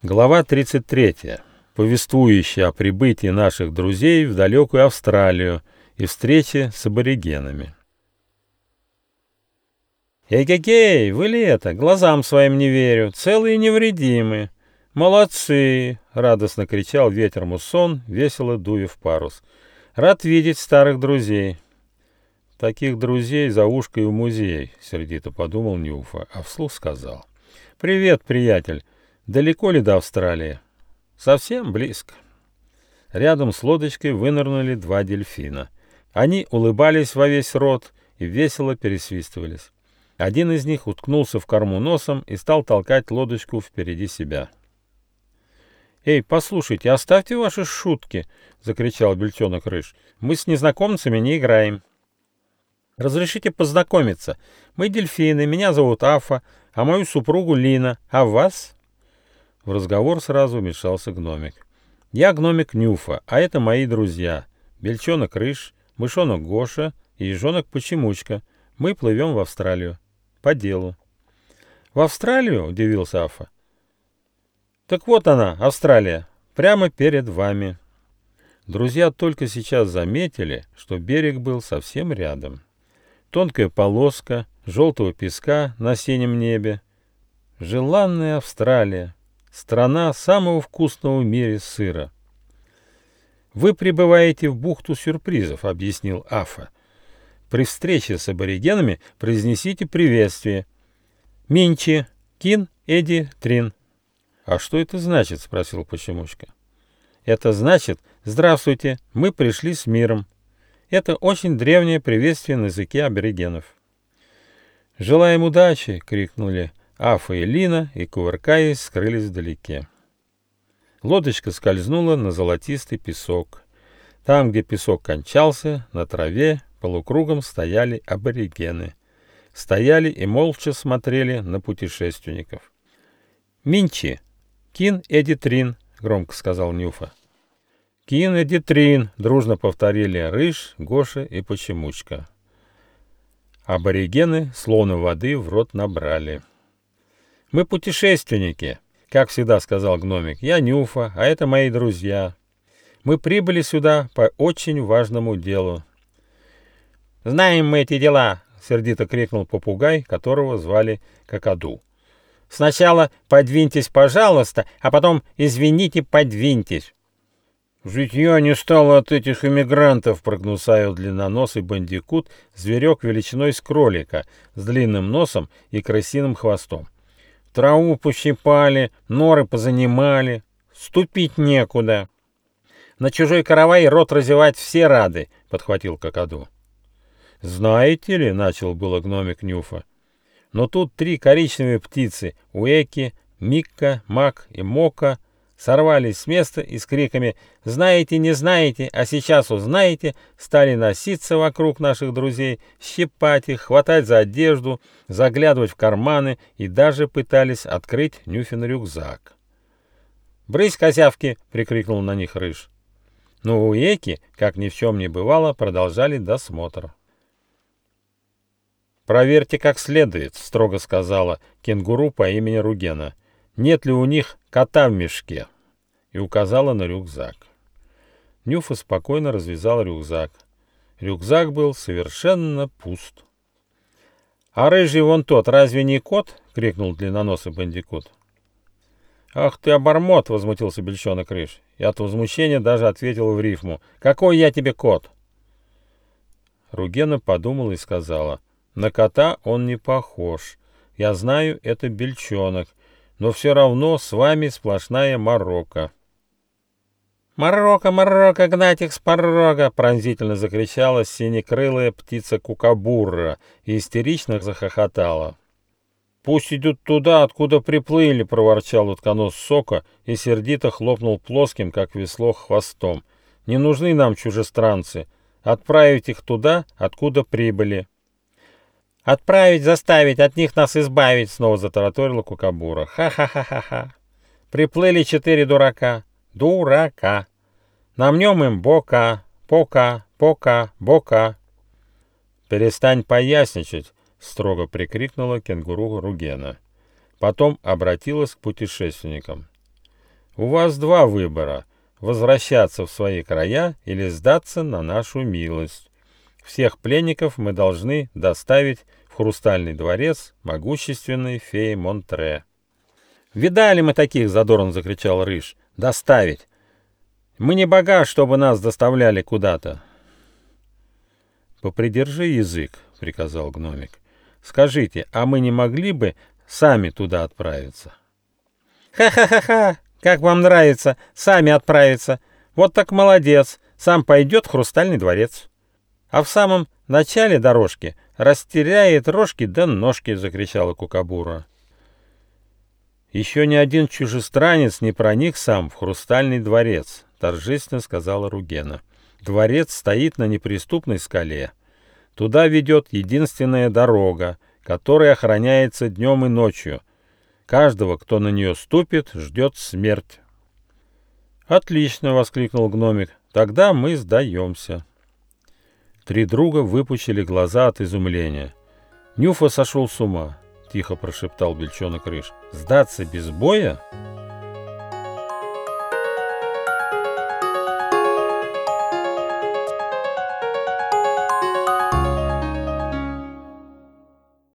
Глава 33, повествующая о прибытии наших друзей в далекую Австралию и встрече с аборигенами. «Эй-гей-гей, вы ли это? Глазам своим не верю, целые и невредимы. Молодцы!» — радостно кричал ветер-муссон, весело дуя в парус. «Рад видеть старых друзей». «Таких друзей за ушкой в музей», — сердито подумал Нюфа, а вслух сказал. «Привет, приятель. Далеко ли до Австралии?» «Совсем близко». Рядом с лодочкой вынырнули два дельфина. Они улыбались во весь рот и весело пересвистывались. Один из них уткнулся в корму носом и стал толкать лодочку впереди себя. «Эй, послушайте, оставьте ваши шутки!» — закричал бельчонок-рыж. «Мы с незнакомцами не играем». «Разрешите познакомиться. Мы дельфины, меня зовут Афа, а мою супругу Лина. А вас?» В разговор сразу вмешался гномик. «Я гномик Нюфа, а это мои друзья. Бельчонок-рыж, мышонок Гоша и ежонок-почемучка. Мы плывем в Австралию. По делу». «В Австралию?» — удивился Афа. «Так вот она, Австралия, прямо перед вами». Друзья только сейчас заметили, что берег был совсем рядом. Тонкая полоска желтого песка на синем небе. Желанная Австралия. Страна самого вкусного в мире сыра. «Вы прибываете в бухту сюрпризов», — объяснил Афа. «При встрече с аборигенами произнесите приветствие. Минчи, Кин, Эди, Трин». «А что это значит?» — спросил Почемучка. «Это значит: здравствуйте, мы пришли с миром». Это очень древнее приветствие на языке аборигенов. «Желаем удачи!» — крикнули Афа и Лина и, кувыркаясь, скрылись вдалеке. Лодочка скользнула на золотистый песок. Там, где песок кончался, на траве полукругом стояли аборигены. Стояли и молча смотрели на путешественников. «Минчи, Кин, Эди, Трин», — громко сказал Нюфа. «Кин, Эди, Трин», — дружно повторили Рыж, Гоша и Почемучка. Аборигены словно воды в рот набрали. «Мы путешественники», — как всегда сказал гномик. «Я Нюфа, а это мои друзья. Мы прибыли сюда по очень важному делу». «Знаем мы эти дела», — сердито крикнул попугай, которого звали Какаду. «Сначала подвиньтесь, пожалуйста, а потом, извините, подвиньтесь». «Житья не стало от этих иммигрантов», — прогнусавил длинноносый бандикут, зверек величиной с кролика, с длинным носом и крысиным хвостом. «Траву пощипали, норы позанимали, ступить некуда». «На чужой каравай рот разевать все рады», — подхватил Какаду. «Знаете ли», — начал было гномик Нюфа, но тут три коричневые птицы — Уэки, Микка, Мак и Мока — сорвались с места и с криками «Знаете, не знаете, а сейчас узнаете» стали носиться вокруг наших друзей, щипать их, хватать за одежду, заглядывать в карманы и даже пытались открыть Нюфин рюкзак. «Брысь, козявки!» — прикрикнул на них Рыж. Но уэки, как ни в чем не бывало, продолжали досмотр. «Проверьте как следует», — строго сказала кенгуру по имени Ругена. «Нет ли у них кота в мешке?» И указала на рюкзак. Нюфа спокойно развязал рюкзак. Рюкзак был совершенно пуст. «А рыжий вон тот, разве не кот?» — крикнул длинноносый бандикут. «Ах ты обормот!» — возмутился бельчонок-рыж. И от возмущения даже ответил в рифму: «Какой я тебе кот?» Ругена подумала и сказала: «На кота он не похож. Я знаю, это бельчонок, но все равно с вами сплошная морока». «Морока, морока, гнать их с порога!» — пронзительно закричала синекрылая птица Кукабурра и истерично захохотала. «Пусть идут туда, откуда приплыли!» — проворчал утконос Сока и сердито хлопнул плоским, как весло, хвостом. «Не нужны нам чужестранцы. Отправить их туда, откуда прибыли». «Отправить, заставить, от них нас избавить!» — снова затараторила Кукабура. «Ха-ха-ха-ха-ха! Приплыли 4 дурака. Дурака! Намнем им бока, пока, пока, бока!» «Перестань поясничать!» — строго прикрикнула кенгуру Ругена. Потом обратилась к путешественникам. У вас два выбора: возвращаться в свои края или сдаться на нашу милость. Всех пленников мы должны доставить в Хрустальный дворец могущественной феи Монтре». «Видали мы таких!» — задорно закричал Рыж. «Доставить! Мы не бога, чтобы нас доставляли куда-то». «Попридержи язык», — приказал гномик. «Скажите, а мы не могли бы сами туда отправиться?» «Ха-ха-ха-ха! Как вам нравится сами отправиться! Вот так молодец! Сам пойдет в Хрустальный дворец. А в самом начале дорожки растеряет рожки да ножки!» — закричала Кукабура. «Еще ни один чужестранец не проник сам в Хрустальный дворец», — торжественно сказала Ругена. «Дворец стоит на неприступной скале. Туда ведет единственная дорога, которая охраняется днем и ночью. Каждого, кто на нее ступит, ждет смерть». «Отлично!» — воскликнул гномик. «Тогда мы сдаемся». Три друга выпучили глаза от изумления. «Нюфа сошел с ума», — тихо прошептал Бельчонок Рыж. «Сдаться без боя?»